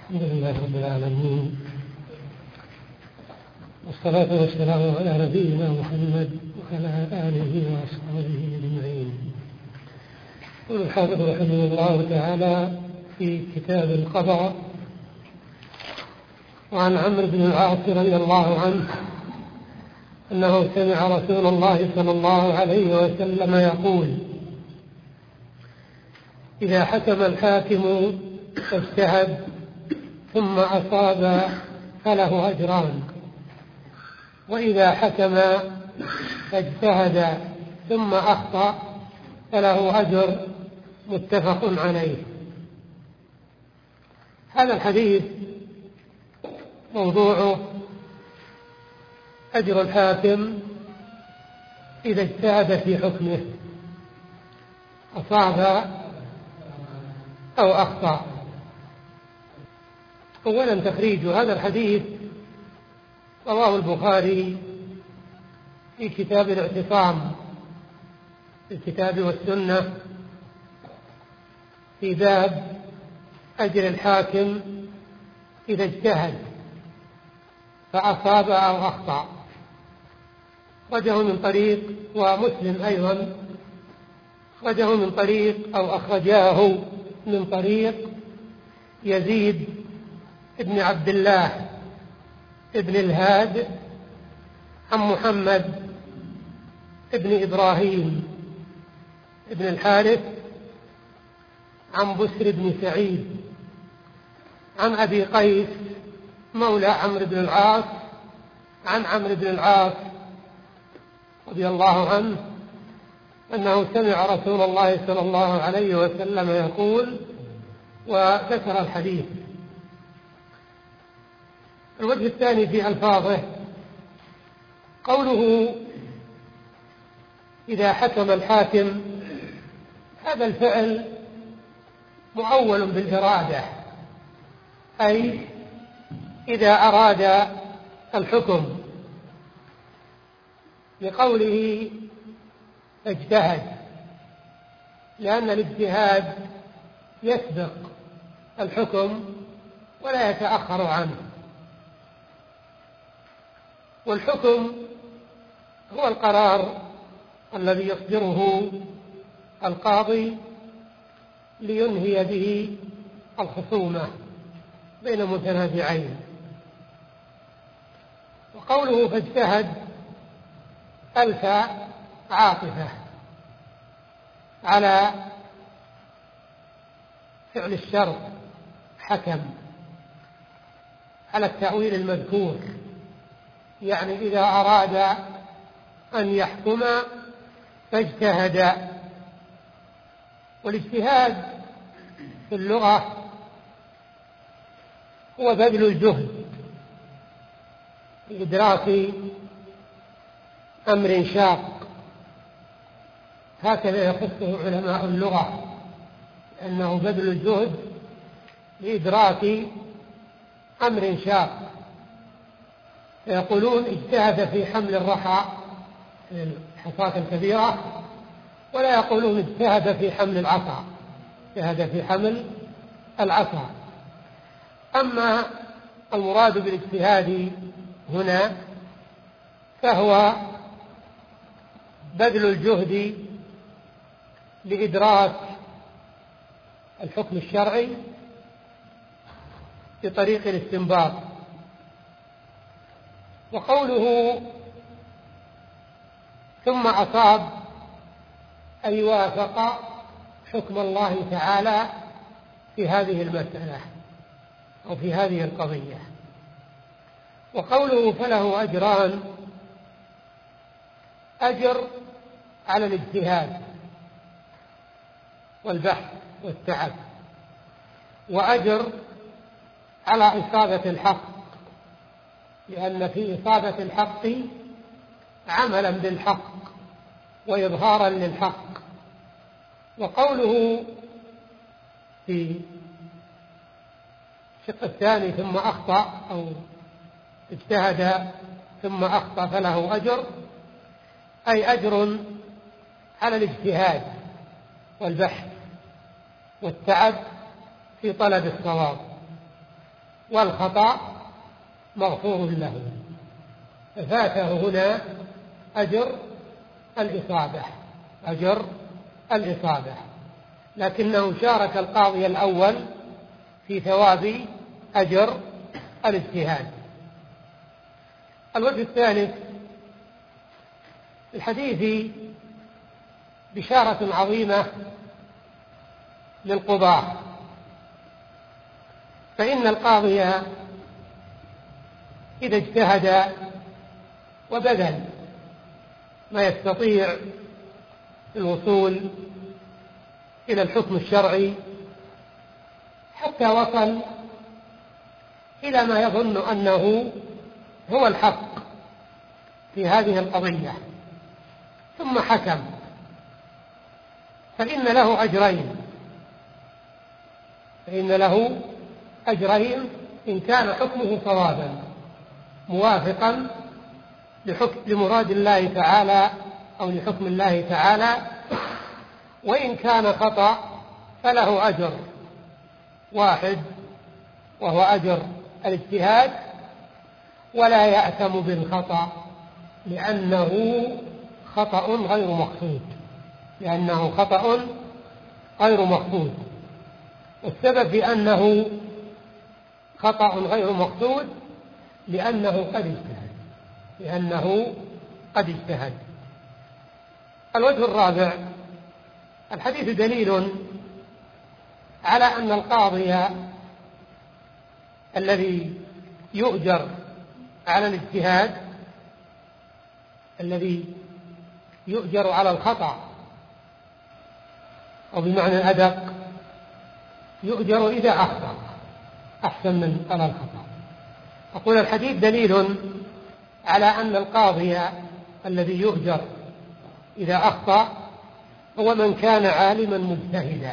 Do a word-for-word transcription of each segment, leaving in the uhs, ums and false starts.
الحمد لله رب العالمين، والصلاة والسلام على نبينا محمد وعلى آله وأصحابه أجمعين. يقول الحافظ رحمه الله تعالى في كتاب القضاء: وعن عمرو بن العاص رضي الله عنه أنه سمع رسول الله صلى الله عليه وسلم يقول: إذا حكم الحاكم فاجتهد ثم أصاب فله أجران، وإذا حكم فاجتهد ثم أخطأ فله أجر، متفق عليه. هذا الحديث موضوعه أجر الحاكم إذا اجتهد في حكمه، أصاب أو أخطأ. أولا تخريج هذا الحديث رواه البخاري في كتاب الاعتصام في الكتاب والسنة في باب أجر الحاكم إذا اجتهد فأصاب أو أخطأ، أخرجه من طريق، ومسلم أيضا أخرجه من طريق أو أخرجاه من طريق يزيد ابن عبد الله ابن الهاد عن محمد ابن إبراهيم ابن الحارث عن بسر بن سعيد عن أبي قيس مولى عمرو بن العاص عن عمرو بن العاص رضي الله عنه أنه سمع رسول الله صلى الله عليه وسلم يقول، وذكر الحديث. الوجه الثاني في ألفاظه قوله: إذا حكم الحاكم، هذا الفعل مؤول بالإرادة، أي إذا أراد الحكم، لقوله اجتهد، لأن الاجتهاد يسبق الحكم ولا يتأخر عنه، والحكم هو القرار الذي يصدره القاضي لينهي به الخصومة بين متنازعين. وقوله فاجتهد ألف عاطفة على فعل الشرط حكم، على التأويل المذكور، يعني إذا أراد أن يحكم فاجتهد. والاجتهاد في اللغة هو بذل الجهد لإدراك أمر شاق، هكذا يخصه علماء اللغة، أنه بذل الجهد لإدراك أمر شاق. فيقولون اجتهد في حمل الرحى، الحصاة الكبيرة، ولا يقولون اجتهد في حمل العصا، اجتهد في حمل العصا. أما المراد بالاجتهاد هنا فهو بذل الجهد لإدراك الحكم الشرعي بطريق الاستنباط. وقوله ثم أصاب أي وافق حكم الله تعالى في هذه المسألة أو في هذه القضية. وقوله فله أجران، أجر على الاجتهاد والبحث والتعب، وأجر على إصابة الحق، لأن في إصابة الحق عملا بالحق وإظهارا للحق. وقوله في الشق الثاني ثم أخطأ أو اجتهد ثم أخطأ فله أجر، أي أجر على الاجتهاد والبحث والتعب في طلب الصواب. والخطأ مغفور له، ففاته هنا أجر الإصابة أجر الإصابة لكنه شارك القاضي الأول في ثواب أجر الاجتهاد. الوجه الثالث: الحديث بشارة عظيمة للقضاة، فإن القاضي إذا اجتهد وبذل ما يستطيع الوصول إلى الحكم الشرعي حتى وصل إلى ما يظن أنه هو الحق في هذه القضية ثم حكم، فإن له أجرين فإن له أجرين إن كان حكمه صوابا موافقا لحكم لمراد الله تعالى أو لحكم الله تعالى، وإن كان خطأ فله أجر واحد وهو أجر الاجتهاد، ولا يأثم بالخطأ لأنه خطأ غير مقصود لأنه خطأ غير مقصود والسبب في أنه خطأ غير مقصود لأنه قد اجتهد لأنه قد اجتهد. الوجه الرابع: الحديث دليل على أن القاضي الذي يؤجر على الاجتهاد الذي يؤجر على الخطأ، أو بمعنى أدق يؤجر إذا أخطأ أحسن من على الخطأ. أقول الحديث دليل على أن القاضي الذي يؤجر إذا أخطأ هو من كان عالما مجتهدا.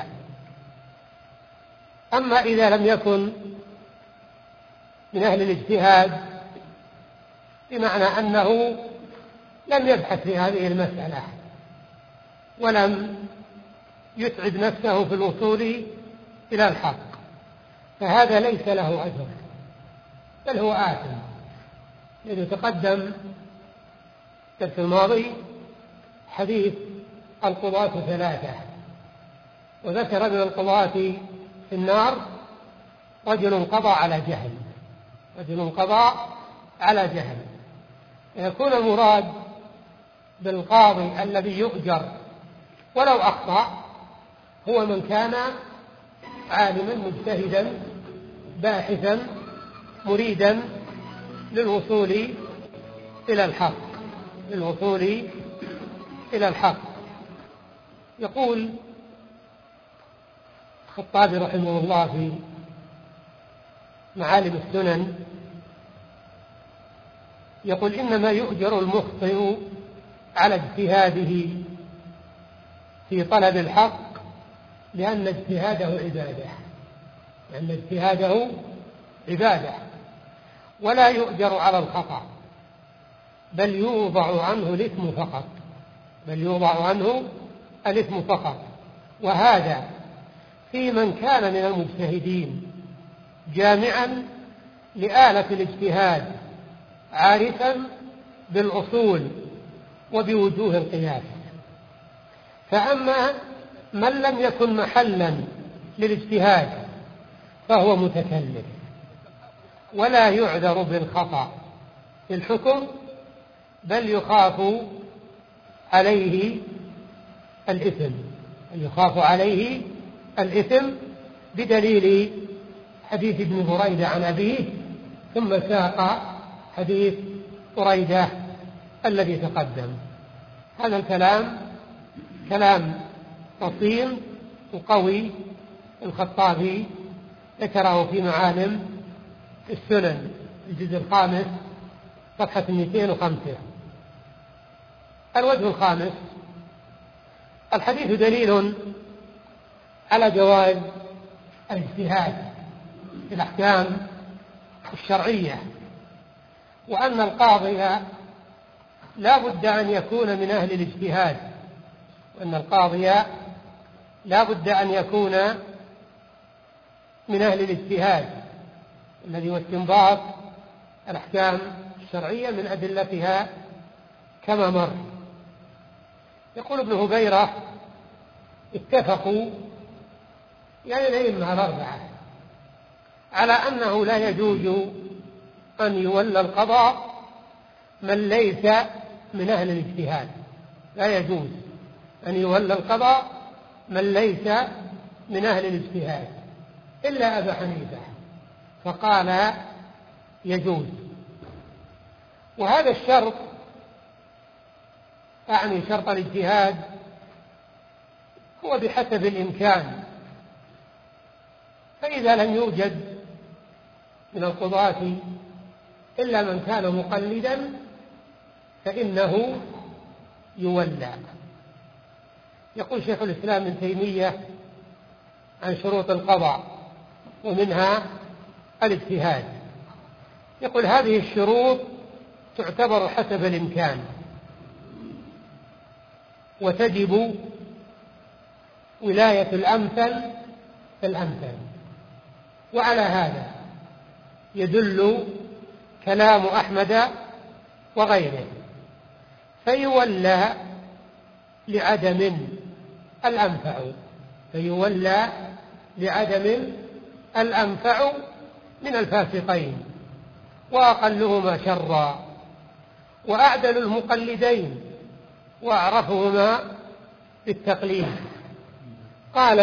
أما إذا لم يكن من أهل الاجتهاد بمعنى أنه لم يبحث في هذه المسألة ولم يتعب نفسه في الوصول إلى الحق، فهذا ليس له أجر بل هو آثم. الذي تقدم الدرس الماضي حديث القضاة ثلاثة، وذكر من القضاة في النار رجل قضى على جهل رجل قضى على جهل يكون المراد بالقاضي الذي يؤجر ولو أخطأ هو من كان عالما مجتهدا باحثا مريدا للوصول إلى الحق للوصول إلى الحق. يقول الخطابي رحمه الله في معالم السنن، يقول: إنما يؤجر المخطئ على اجتهاده في طلب الحق لأن اجتهاده عبادة لأن اجتهاده عبادة ولا يؤجر على الخطأ، بل يوضع عنه الإثم فقط بل يوضع عنه الإثم فقط وهذا في من كان من المجتهدين جامعا لآلة الاجتهاد عارفا بالأصول وبوجوه القياس. فأما من لم يكن محلا للاجتهاد فهو متكلف ولا يعذر بالخطأ في الحكم، بل يخاف عليه الإثم يخاف عليه الإثم بدليل حديث ابن بريدة عن أبيه، ثم ساق حديث بريدة الذي تقدم. هذا الكلام كلام أصيل وقوي، الخطابي ذكره في معالم السنن الجزء الخامس صفحة مئتين وخمسة. الوجه الخامس: الحديث دليل على جواز الاجتهاد في الأحكام الشرعية، وأن القاضي لا بد أن يكون من أهل الاجتهاد وأن القاضي لا بد أن يكون من أهل الاجتهاد الذي هو استنباط الأحكام الشرعية من أدلتها كما مر. يقول ابن هبيرة: اتفقوا يعني الأئمة الأربعة على أنه لا يجوز أن يولى القضاء من ليس من أهل الاجتهاد، لا يجوز أن يولى القضاء من ليس من أهل الاجتهاد إلا أبا حنيفة، فقال يجوز. وهذا الشرط أعني شرط الاجتهاد هو بحسب الإمكان، فإذا لم يوجد من القضاة إلا من كان مقلدا فإنه يولى. يقول شيخ الإسلام ابن تيمية عن شروط القضاء ومنها الاجتهاد، يقول: هذه الشروط تعتبر حسب الإمكان وتجب ولاية الأمثل فالأمثل. وعلى هذا يدل كلام أحمد وغيره، فيولى لعدم الأنفع فيولى لعدم الأنفع من الفاسقين وأقلهما شرا وأعدل المقلدين وأعرفهما بالتقليد. قال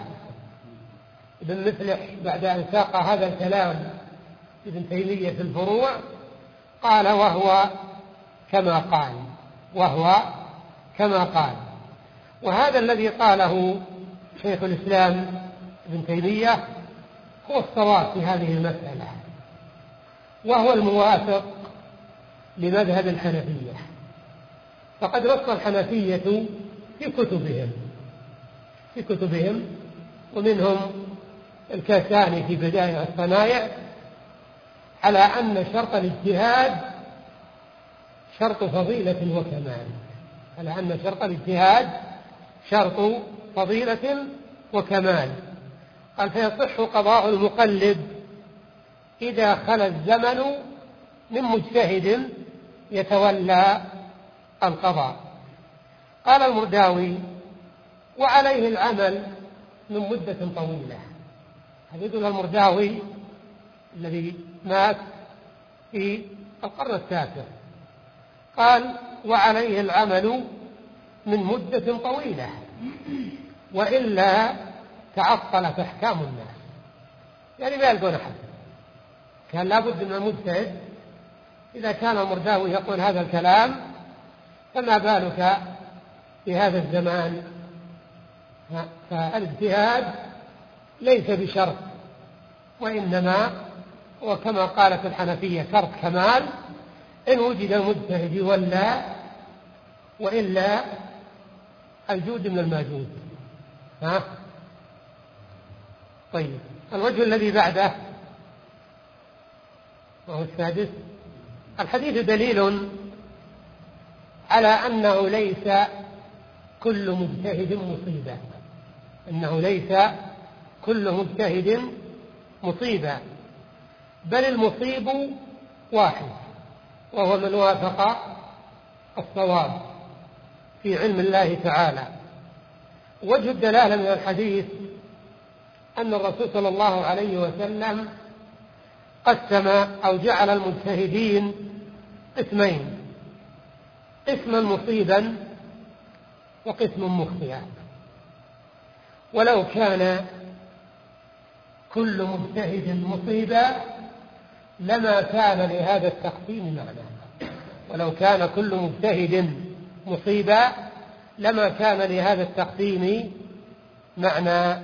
ابن مفلح بعد أن ساق هذا الكلام ابن تيمية في الفروع، قال: وهو كما قال وهو كما قال وهذا الذي قاله شيخ الإسلام ابن تيمية هو الصواب في هذه المسألة، وهو الموافق لمذهب الحنفية. فقد نص الحنفية في كتبهم في كتبهم ومنهم الكاساني في بداية الصنائع على أن شرط الاجتهاد شرط فضيلة وكمال على أن شرط الاجتهاد شرط فضيلة وكمال. قال: فيصح قضاء المقلد إذا خلا الزمن من مجتهد يتولى القضاء. قال المرداوي: وعليه العمل من مدة طويلة. حديث المرداوي الذي مات في القرن التاسع، قال: وعليه العمل من مدة طويلة وإلا تعطلت أحكام الناس. يعني ما يلقون أحد، كان لابد من المجتهد. إذا كان المرداوي يقول هذا الكلام فما بالك في هذا الزمان؟ فالاجتهاد ليس بشرط، وإنما هو كما قالت الحنفية شرط كمال، إن وجد المجتهد يولى وإلا الجود من الماجود. ها؟ طيب، الوجه الذي بعده وهو السادس: الحديث دليل على أنه ليس كل مجتهد مصيبا أنه ليس كل مجتهد مصيبا بل المصيب واحد، وهو من وافق الصواب في علم الله تعالى. وجه الدلالة من الحديث أن الرسول صلى الله عليه وسلم قسم أو جعل المجتهدين قسمين: قسما مصيبا وقسم مخطئا. ولو كان كل مجتهد مصيبا لما كان لهذا التقسيم معنى ولو كان كل مجتهد مصيبا لما كان لهذا التقسيم معنى.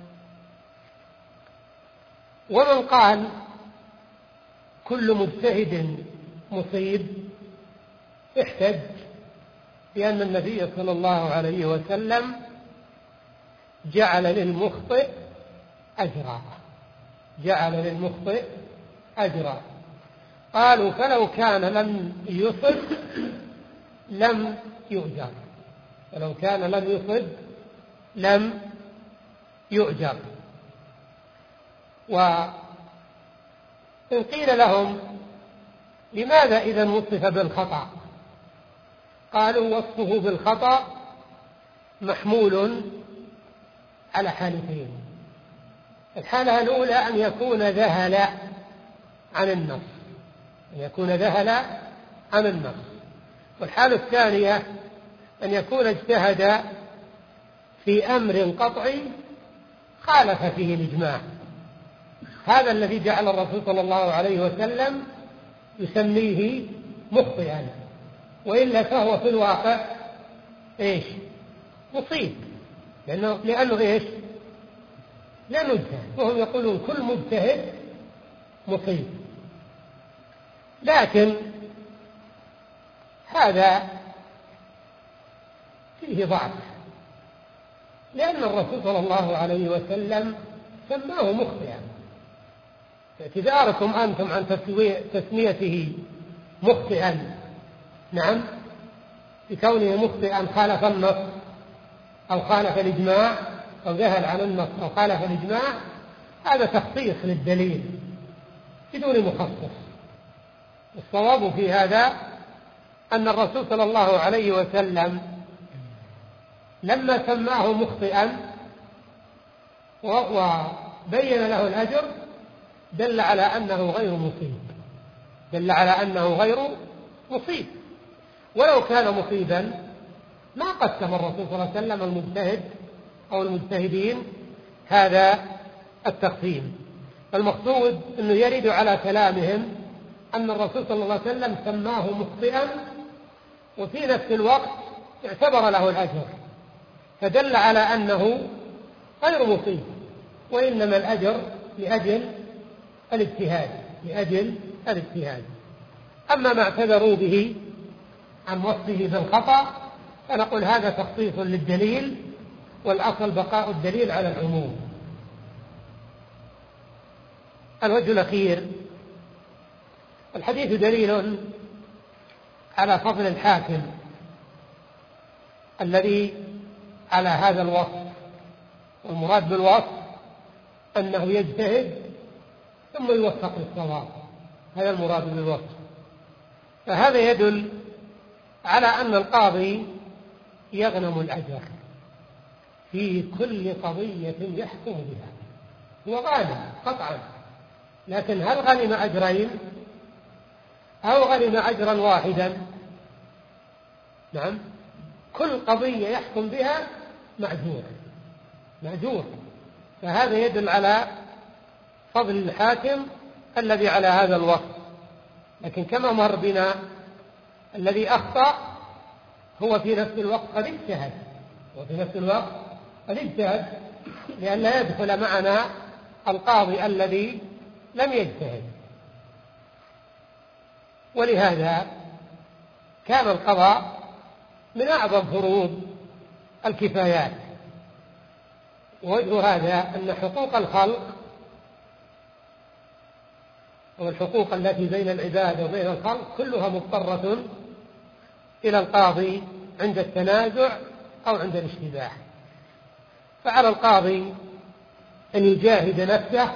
ومن قال كل مجتهد مصيب احتج بأن النبي صلى الله عليه وسلم جعل للمخطئ أجرا جعل للمخطئ أجرا قالوا: فلو كان لم يصب لم يؤجر فلو كان لم يصب لم يؤجر. إن قيل لهم لماذا إذا وصف بالخطأ؟ قالوا وصفه بالخطأ محمول على حالتين. الحالة الأولى أن يكون ذهل عن النص، أن يكون ذهل عن النص، والحالة الثانية أن يكون اجتهد في أمر قطعي خالف فيه الإجماع. هذا الذي جعل الرسول صلى الله عليه وسلم يسميه مخطئا، وإلا فهو في الواقع إيش؟ مصيب، لأنه, لأنه إيش؟ لأنه اجتهد، وهم يقولون كل مجتهد مصيب. لكن هذا فيه ضعف، لأن الرسول صلى الله عليه وسلم سماه مخطئا. اعتذاركم أنتم عن تسميته مخطئا، نعم، بكونه مخطئا خالف النص أو خالف الإجماع أو ذهل عن النص أو خالف الإجماع، هذا تخصيص للدليل بدون مخصص. الصواب في هذا أن الرسول صلى الله عليه وسلم لما سماه مخطئا وبين له الأجر دل على أنه غير مصيب، دل على أنه غير مصيب. ولو كان مصيبا ما قسم الرسول صلى الله عليه وسلم المجتهد أو المجتهدين هذا التقسيم. المقصود أنه يرد على كلامهم أن الرسول صلى الله عليه وسلم سماه مخطئا وفي نفس الوقت اعتبر له الأجر، فدل على أنه غير مصيب، وإنما الأجر لأجل الاجتهاد، لأجل الاجتهاد. أما ما اعتذروا به عن وصفه بالخطأ فنقول هذا تخصيص للدليل، والأصل بقاء الدليل على العموم. الوجه الأخير: الحديث دليل على فضل الحاكم الذي على هذا الوصف، والمراد بالوصف أنه يجتهد ثم يوفق للصواب، هذا المراد بالوصف. فهذا يدل على أن القاضي يغنم الأجر في كل قضية يحكم بها، هو غانم قطعا، لكن هل غنم أجرين أو غنم أجرا واحدا؟ نعم، كل قضية يحكم بها معجور معجور فهذا يدل على فضل الحاكم الذي على هذا الوصف. لكن كما مر بنا الذي أخطأ هو في نفس الوقت قد اجتهد، وفي نفس الوقت قد اجتهد لأن لا يدخل معنا القاضي الذي لم يجتهد. ولهذا كان القضاء من أعظم فروض الكفايات. ووجه هذا أن حقوق الخلق والحقوق التي بين العباد وبين الخلق كلها مضطرة إلى القاضي عند التنازع أو عند الاشتباه. فعلى القاضي أن يجاهد نفسه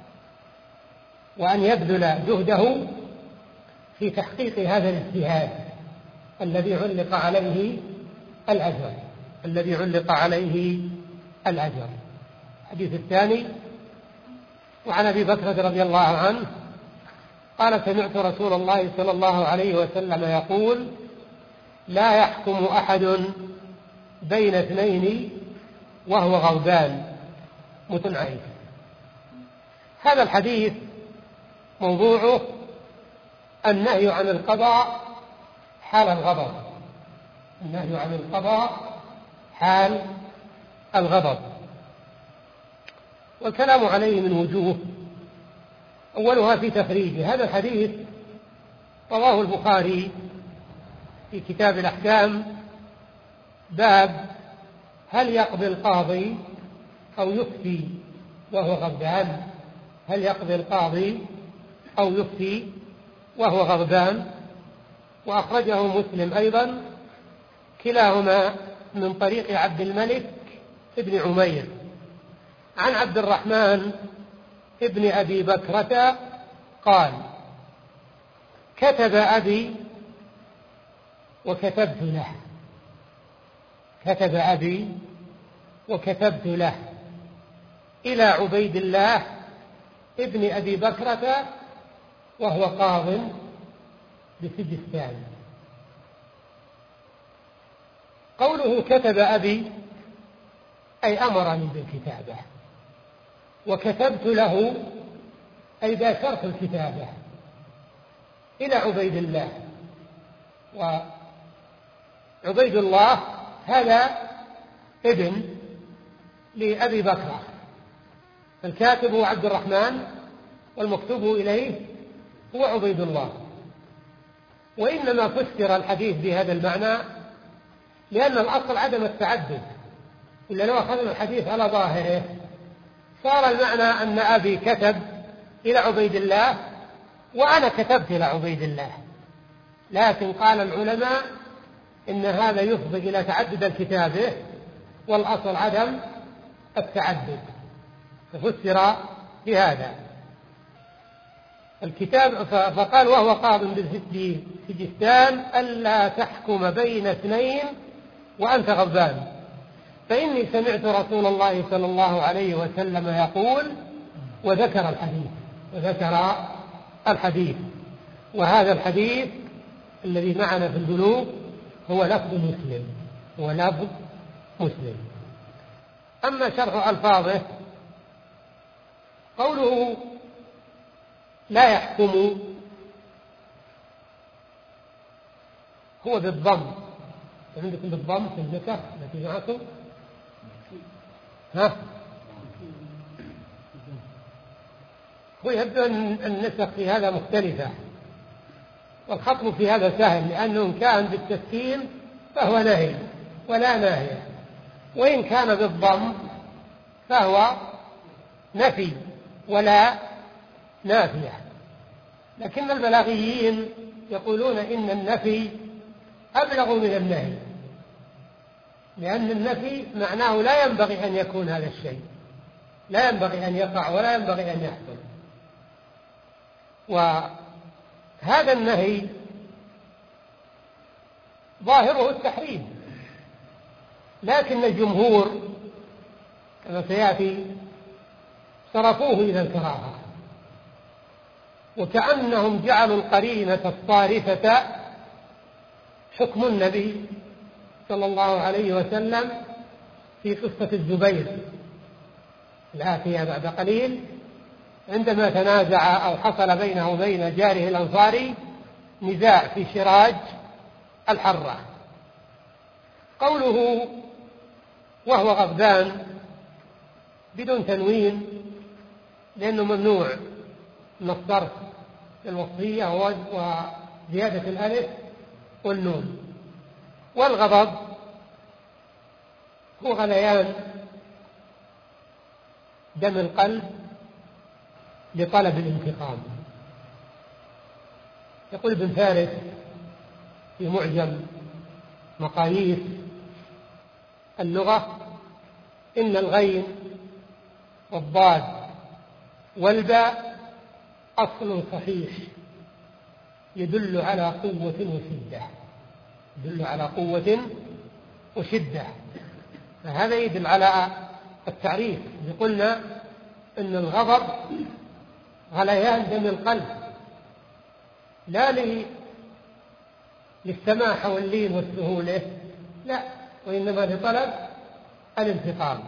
وأن يبذل جهده في تحقيق هذا الاجتهاد الذي علق عليه الأجر الذي علق عليه الأجر. الحديث الثاني: وعن أبي بكر رضي الله عنه قال: سمعت رسول الله صلى الله عليه وسلم يقول: لا يحكم أحد بين اثنين وهو غضبان. متنعيف. هذا الحديث موضوعه النهي عن القضاء حال الغضب، النهي عن القضاء حال الغضب. والكلام عليه من وجوه، أولها في تخريجه. هذا الحديث رواه البخاري في كتاب الأحكام، باب هل يقضي القاضي أو يفتي وهو غضبان، هل يقضي القاضي أو يفتي وهو غضبان. وأخرجه مسلم أيضا، كلاهما من طريق عبد الملك ابن عمير عن عبد الرحمن ابن أبي بكرة قال: كتب أبي وكتبت له. كتب أبي وكتبت له إلى عبيد الله ابن أبي بكرة وهو قاض بسجستان. قوله كتب أبي أي أمرني بالكتابة، وكتبت له أي باشرت الكتابة إلى عبيد الله. وعبيد الله هذا ابن لأبي بكر، الكاتب هو عبد الرحمن والمكتوب إليه هو عبيد الله. وإنما فسر الحديث بهذا المعنى لأن الأصل عدم التعدد، إلا لو أخذنا الحديث على ظاهره صار المعنى أن أبي كتب إلى عبيد الله وأنا كتبت إلى عبيد الله. لكن قال العلماء إن هذا يفضي إلى تعدد الكتابة، والأصل عدم التعدد، ففسر بهذا الكتاب. فقال: وهو قاض بسجستان ألا تحكم بين اثنين وأنت غضبان، فإني سمعت رسول الله صلى الله عليه وسلم يقول، وذكر الحديث وذكر الحديث وهذا الحديث الذي معنا في البلوغ هو لفظ مسلم، هو لفظ مسلم. أما شرح ألفاظه، قوله لا يحكم هو بالضم. عندكم بالضم في النسخ التي معكم؟ ها؟ هو يبدو أن النسخ في هذا مختلفة، والخطب في هذا سهل، لأنه إن كان بالتسكين فهو نهي ولا ناهي، وإن كان بالضم فهو نفي ولا نافية. لكن البلاغيين يقولون إن النفي أبلغ من النهي، لأن النفي معناه لا ينبغي أن يكون هذا الشيء، لا ينبغي أن يقع ولا ينبغي أن يحصل. وهذا النهي ظاهره التحريم، لكن الجمهور كما سيأتي صرفوه إلى الكراهة، وكأنهم جعلوا القرينة الصارفة حكم النبي صلى الله عليه وسلم في قصة الزبير الآتية بعد قليل، عندما تنازع أو حصل بينه وبين جاره الأنصاري نزاع في شراج الحرة. قوله وهو غضبان بدون تنوين لأنه ممنوع من الصرف الوصية وزيادة الألف والنون. والغضب هو غليان دم القلب لطلب الانتقام. يقول ابن فارس في معجم مقاييس اللغة: إن الغين والضاد والباء أصل صحيح يدل على قوة وشدة، يدل على قوة وشدة. فهذا يدل على التعريف. قلنا إن الغضب غليان دم القلب، لا للسماحة واللين والسهولة، لا، وإنما لطلب الانتقام.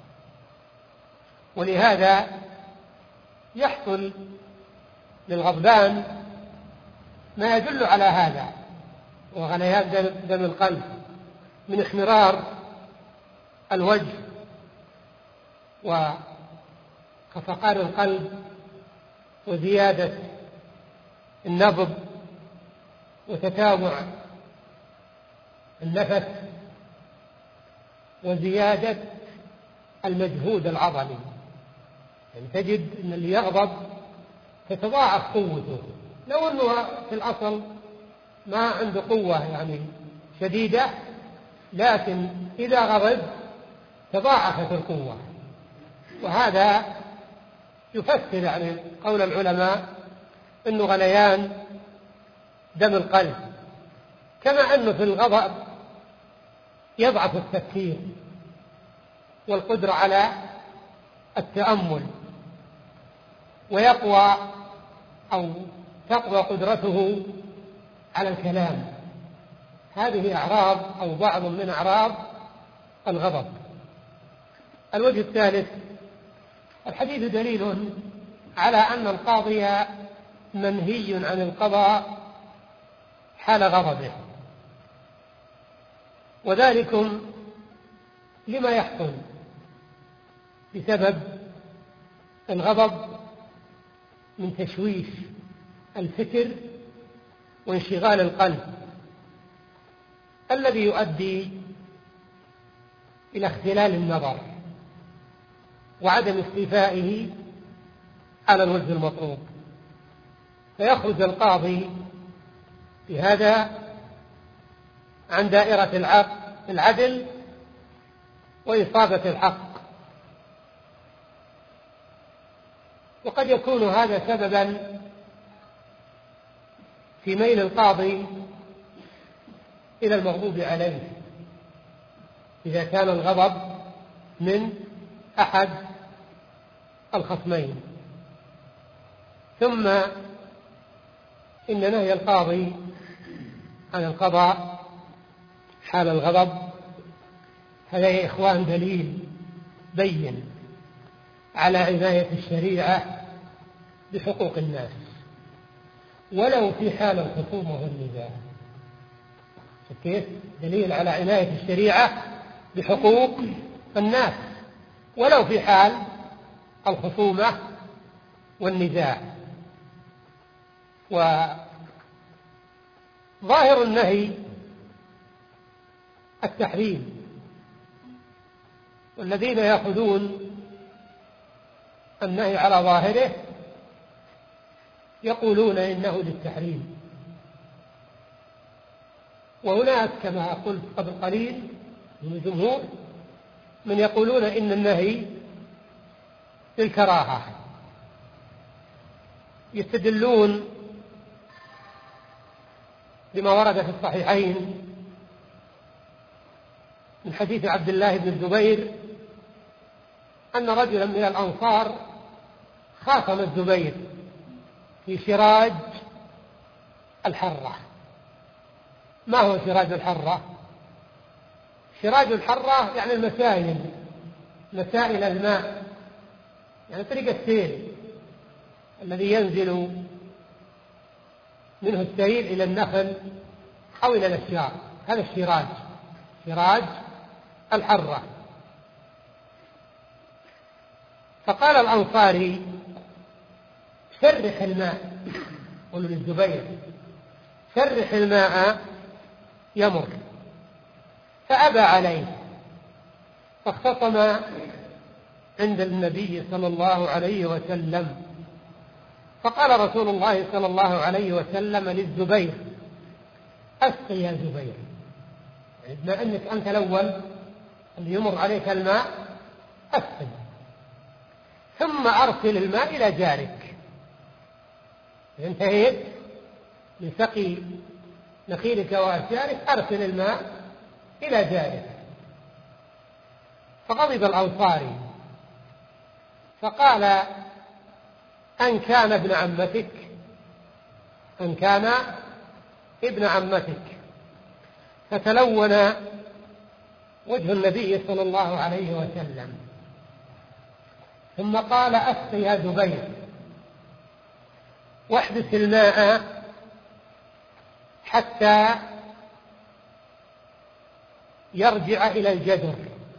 ولهذا يحصل للغضبان ما يدل على هذا، وغليان دم القلب من احمرار الوجه وخفقان القلب وزيادة النبض وتتابع النفس وزيادة المجهود العضلي. يعني تجد أن اللي يغضب تتضاعف قوته، لو أنه في الأصل ما عنده قوة يعني شديدة، لكن إذا غضب تضاعفت القوة. وهذا يفسر يعني قول العلماء أنه غليان دم القلب، كما أنه في الغضب يضعف التفكير والقدرة على التأمل، ويقوى أو تقوى قدرته على الكلام. هذه أعراض أو بعض من أعراض الغضب. الوجه الثالث: الحديث دليل على أن القاضي منهي عن القضاء حال غضبه، وذلكم لما يحصل بسبب الغضب من تشويش الفكر وانشغال القلب الذي يؤدي إلى اختلال النظر وعدم استيفائه على الوجه المطلوب، فيخرج القاضي بهذا عن دائرة العدل وإصابة الحق. وقد يكون هذا سببا في ميل القاضي إلى المغضوب عليه إذا كان الغضب من أحد الخصمين. ثم إن نهي القاضي عن القضاء حال الغضب هذا يا إخوان دليل بين على عناية الشريعة بحقوق الناس ولو في حال الخصومة والنزاع. كيف؟ دليل على عناية الشريعة بحقوق الناس ولو في حال الخصومة والنزاع. وظاهر النهي التحريم، والذين يأخذون النهي على ظاهره يقولون إنه للتحريم، وهناك كما قلت قبل قليل من الجمهور من يقولون إن النهي للكراهة، يستدلون بما ورد في الصحيحين من حديث عبد الله بن الزبير أن رجلا من الأنصار خاصم الزبير في سراج الحرة. ما هو سراج الحرة؟ سراج الحرة يعني المسائل مسائل الماء، يعني طريق السيل الذي ينزل منه السيل إلى النخل أو إلى الأشجار، هذا السراج، سراج الحرة. فقال الأنصاري: سرح الماء، قالوا للزبير: سرح الماء يمر. فأبى عليه، فاختصم عند النبي صلى الله عليه وسلم، فقال رسول الله صلى الله عليه وسلم للزبير: أسقي يا زبير، بما أنك أنت الأول اللي يمر عليك الماء أسقي، ثم أرسل الماء إلى جارك. إذا انتهيت من سقي نخيلك وأشجارك أرسل الماء إلى جارك. فغضب الأنصاري فقال: أن كان ابن عمتك، أن كان ابن عمتك. فتلون وجه النبي صلى الله عليه وسلم، ثم قال: أسق يا زبير، واحبس الماء حتى يرجع إلى الجدر.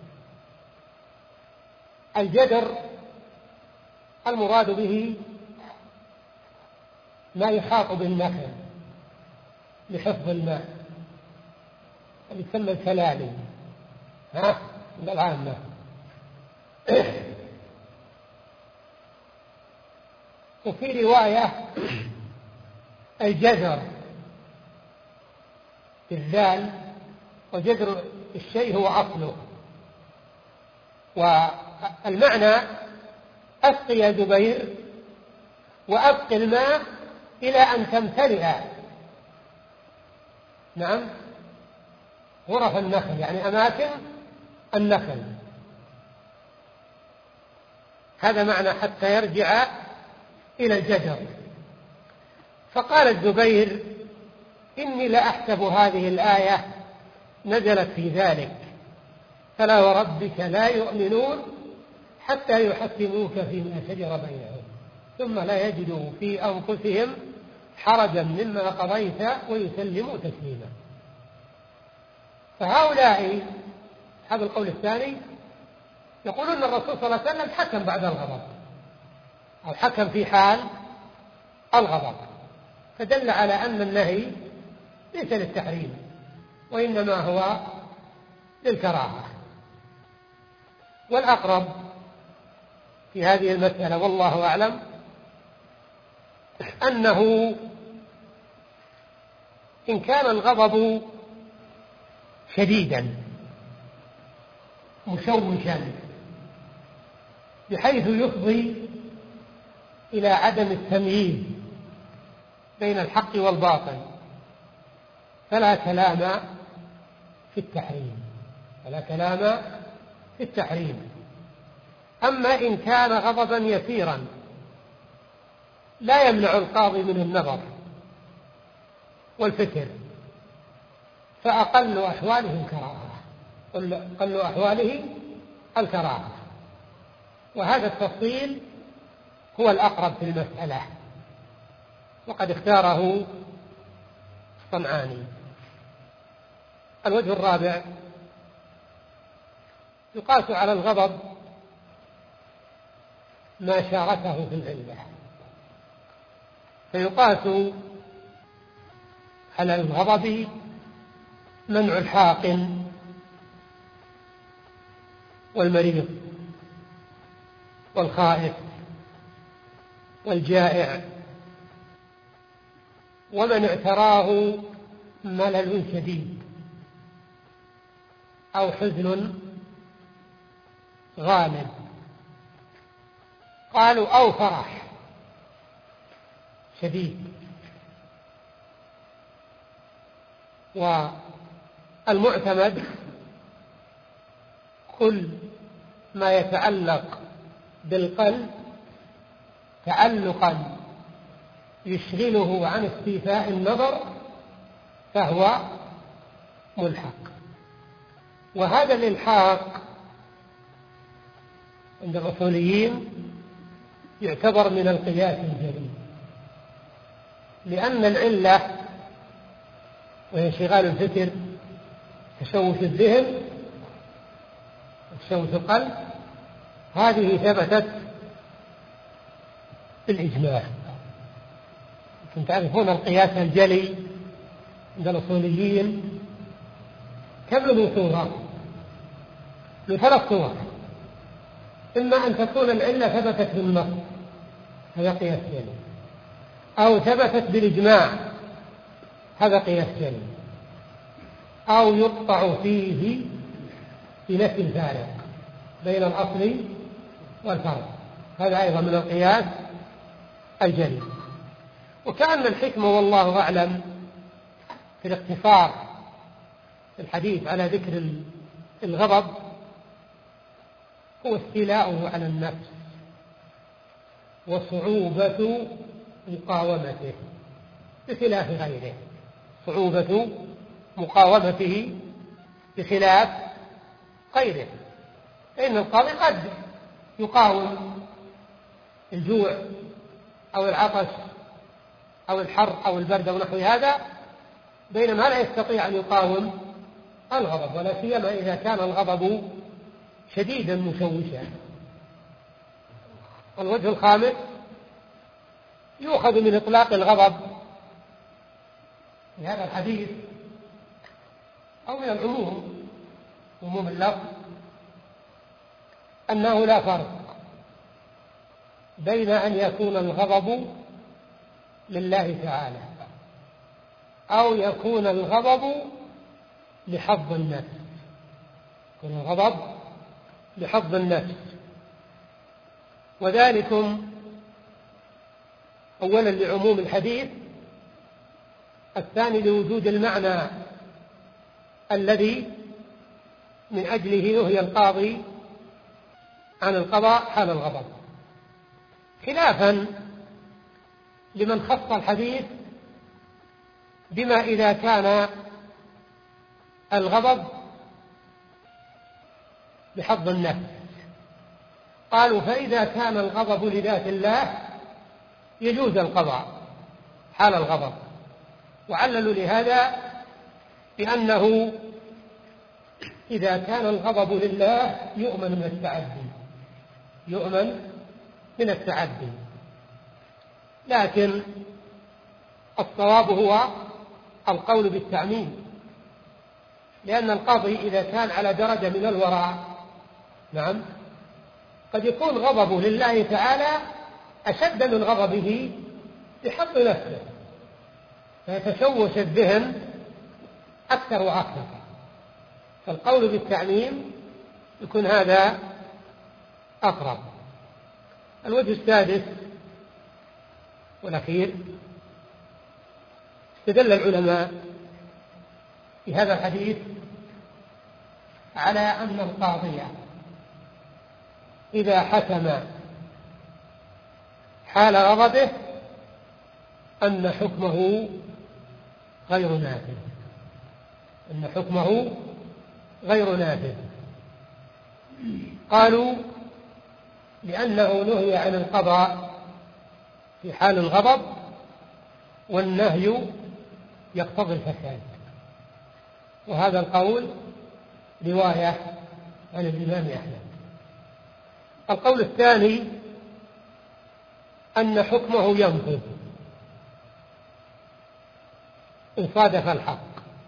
الجدر المراد به ما يحاط بالنخل لحفظ الماء، اللي يسمى السلالم، ها العامة. وفي رواية الجذر بالذال، وجذر الشيء هو أصله. والمعنى: أسقي يا زبير وأبق الماء إلى أن تمتلئ نعم غرف النخل، يعني أماكن النخل، هذا معنى حتى يرجع إلى الجدر. فقال الزبير: إني لأحسب هذه الآية نزلت في ذلك، فلا وربك لا يؤمنون حتى يحكموك فيما شجر بينهم ثم لا يجدوا في أنفسهم حرجا مما قضيت ويسلموا تسليما. فهؤلاء أصحاب القول الثاني يقولون أن الرسول صلى الله عليه وسلم حكم بعد الغضب أو حكم في حال الغضب، فدل على أن النهي ليس للتحريم وإنما هو للكراهة. والأقرب في هذه المسألة والله أعلم أنه إن كان الغضب شديدا مشوشا بحيث يفضي إلى عدم التمييز بين الحق والباطل فلا كلام في التحريم فلا كلام في التحريم. أما إن كان غضبا يسيرا لا يمنع القاضي من النظر والفكر فأقل أحواله الكراهة أقل أحواله الكراهة وهذا التفصيل هو الأقرب في المسألة وقد اختاره الصنعاني. الوجه الرابع: يقاس على الغضب ما شاركه في العلة، فيقاس على الغضب منع الحاقن والمريض والخائف والجائع ومن اعتراه ملل شديد أو حزن غالب، قالوا أو فرح شديد. والمعتمد كل ما يتعلق بالقلب تعلقا يشغله عن استيفاء النظر فهو ملحق. وهذا الإلحاق عند الأصوليين يعتبر من القياس الجلي، لأن العلة وهي انشغال الفكر تشوش الذهن تشوش القلب هذه ثبتت بالإجماع. أنتم تعرفون القياس الجلي عند الأصوليين كم له صورة؟ له ثلاث صور: إما أن تكون العلة ثبتت بالنص هذا قياس جلي، أو ثبتت بالإجماع هذا قياس جلي، أو يقطع فيه بنفي الفارق بين الأصل والفرع هذا أيضا من القياس الجلي. وكأن الحكمة والله أعلم في الاقتصار في الحديث على ذكر الغضب هو استيلاؤه على النفس وصعوبة مقاومته بخلاف غيره، صعوبة مقاومته بخلاف غيره. فإن القاضي قد يقاوم الجوع أو العطش أو الحر أو البرد أو نحو هذا، بينما لا يستطيع أن يقاوم الغضب، ولا سيما إذا كان الغضب شديدا مشوشا. الوجه الخامس: يؤخذ من إطلاق الغضب في هذا الحديث أو من العموم عموم اللفظ أنه لا فرق بين أن يكون الغضب لله تعالى أو يكون الغضب لحظ النفس يكون الغضب لحظ النفس. وذلكم أولا لعموم الحديث، الثاني لوجود المعنى الذي من أجله نهي القاضي عن القضاء حال الغضب، خلافا لمن خص الحديث بما إذا كان الغضب بحظ النفس. قالوا فإذا كان الغضب لذات الله يجوز القضاء حال الغضب، وعللوا لهذا بأنه إذا كان الغضب لله يؤمن من التعدي، يؤمن من التعدي. لكن الصواب هو القول بالتعميم، لأن القاضي إذا كان على درجة من الورع، نعم، قد يكون غضبه لله تعالى أشد من غضبه بحق نفسه، فيتشوش الذهن أكثر وأكثر. فالقول بالتعميم يكون هذا أقرب. الوجه السادس والأخير، استدل العلماء في هذا الحديث على أن القاضي إذا حكم حال غضبه أن حكمه غير نافذ، أن حكمه غير نافذ. قالوا لأنه نهي عن القضاء في حال الغضب، والنهي يقتضي الفساد، وهذا القول رواية عن الإمام أحمد. القول الثاني أن حكمه ينفذ إن صادف الحق،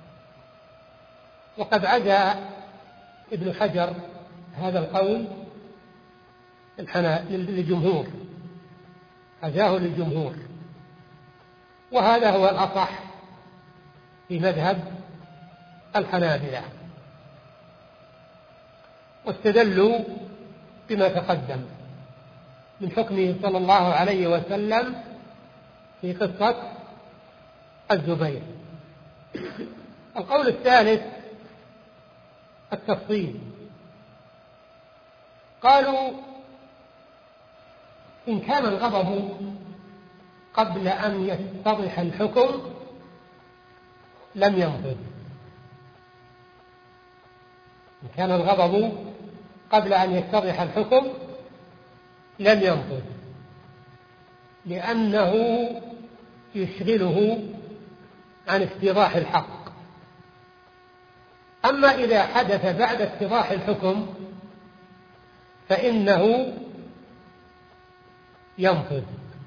وقد عزى ابن حجر هذا القول للجمهور، عزاه للجمهور، وهذا هو الأصح في مذهب الحنابلة، واستدلوا بما تقدم من حكمه صلى الله عليه وسلم في قصة الزبير. القول الثالث التفصيل. قالوا إن كان الغضب قبل أن يتضح الحكم لم ينفذ، إن كان الغضب قبل أن يتضح الحكم لم ينفذ، لأنه يشغله عن اتضاح الحق. أما إذا حدث بعد اتضاح الحكم فإنه ينفذ.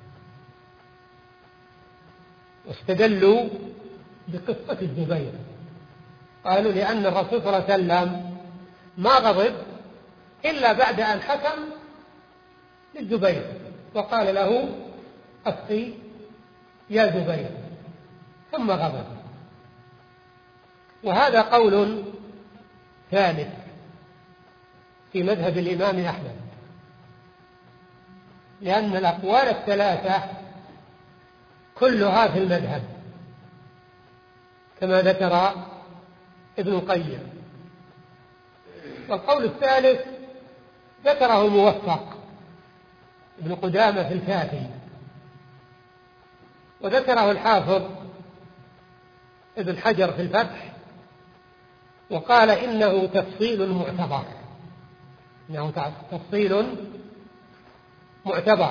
واستدلوا بقصة الزبير، قالوا لأن الرسول صلى الله عليه وسلم ما غضب إلا بعد أن حكم للزبير وقال له أسقي يا زبير، ثم غضب. وهذا قول ثالث في مذهب الإمام أحمد، لأن الأقوال الثلاثة كلها في المذهب كما ذكر ابن القيم. والقول الثالث ذكره الموفق ابن قدامة في الكافي، وذكره الحافظ ابن حجر في الفتح، وقال إنه تفصيل معتبر، إنه تفصيل معتبر،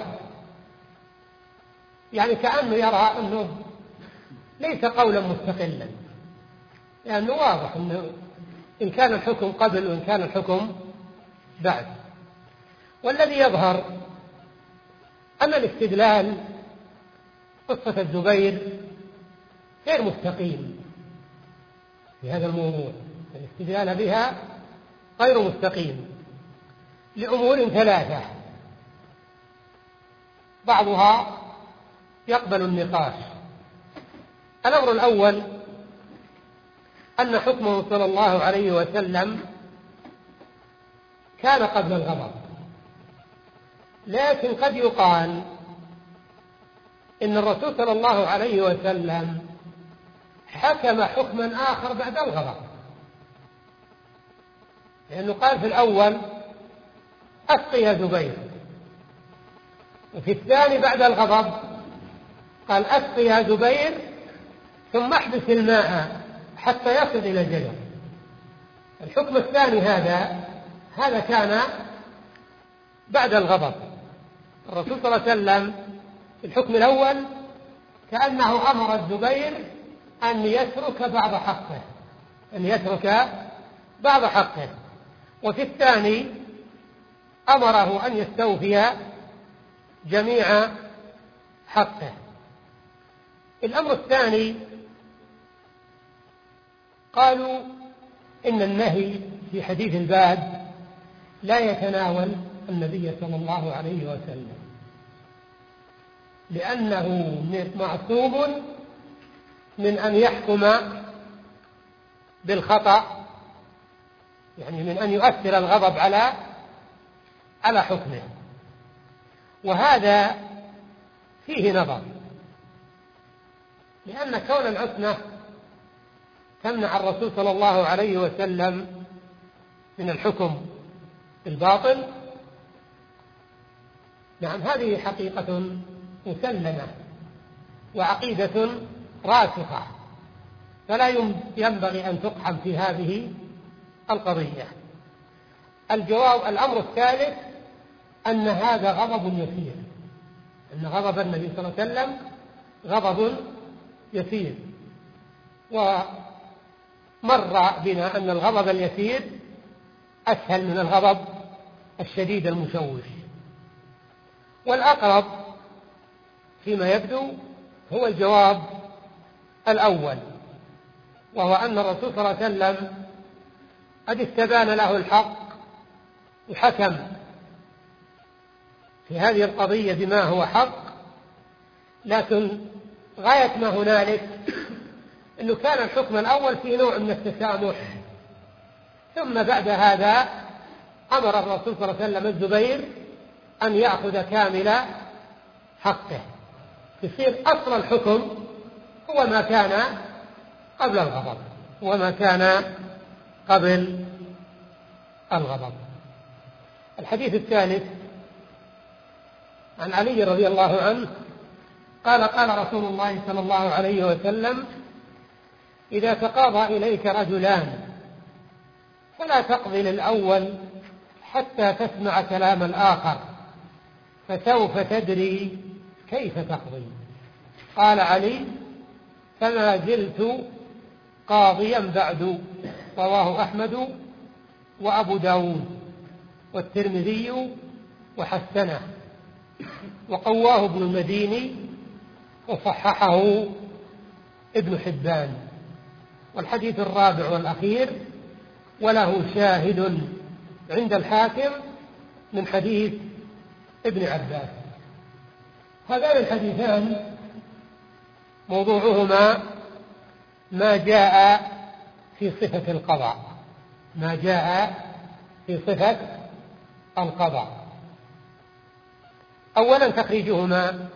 يعني كأنه يرى أنه ليس قولا مستقلا، لأنه واضح أنه إن كان الحكم قبل وإن كان الحكم بعد. والذي يظهر أن الاستدلال قصة الزبير غير مستقيم في هذا الموضوع، الاستدلال بها غير مستقيم لأمور ثلاثة، بعضها يقبل النقاش. الأمر الأول أن حكمه صلى الله عليه وسلم كان قبل الغضب، لكن قد يقال إن الرسول صلى الله عليه وسلم حكم حكما آخر بعد الغضب، لأنه قال في الأول أسق يا زبير، وفي الثاني بعد الغضب قال أسق يا زبير ثم احبس الماء حتى يصل إلى الجدر. الحكم الثاني هذا هذا كان بعد الغضب. الرسول صلى الله عليه وسلم في الحكم الأول كأنه أمر الزبير أن يترك بعض حقه أن يترك بعض حقه وفي الثاني أمره أن يستوفي جميع حقه. الأمر الثاني قالوا إن النهي في حديث الباب لا يتناول النبي صلى الله عليه وسلم، لأنه معصوم من أن يحكم بالخطأ، يعني من أن يؤثر الغضب على على حكمه. وهذا فيه نظر، لأن كون العصمة تمنع الرسول صلى الله عليه وسلم من الحكم بالباطل، نعم هذه حقيقة مسلمة وعقيدة راسخة، فلا ينبغي أن تقحم في هذه القضية. الجواب الأمر الثالث أن هذا غضب يسير، أن غضب النبي صلى الله عليه وسلم غضب يسير، ومر بنا أن الغضب اليسير أسهل من الغضب الشديد المشوش. والأقرب فيما يبدو هو الجواب الأول، وهو أن الرسول صلى الله عليه وسلم قد استبان له الحق وحكم في هذه القضية بما هو حق، لكن غاية ما هنالك أنه كان الحكم الأول فيه نوع من التسامح، ثم بعد هذا أمر الرسول صلى الله عليه وسلم الزبير أن يأخذ كامل حقه، يصير أصل الحكم هو ما كان قبل الغضب هو ما كان قبل الغضب. الحديث الثالث عن علي رضي الله عنه قال قال رسول الله صلى الله عليه وسلم: إذا تقاضى إليك رجلان فلا تقضي للأول حتى تسمع كلام الآخر فسوف تدري كيف تقضي. قال علي: فما زلت قاضيا بعد. رواه أحمد وأبو داود والترمذي وحسنه، وقواه ابن المديني وصححه ابن حبان. والحديث الرابع والأخير وله شاهد عند الحاكم من حديث ابن عباس. هذان الحديثان موضوعهما ما جاء في صفة القضاء ما جاء في صفة القضاء. أولا تخريجهما: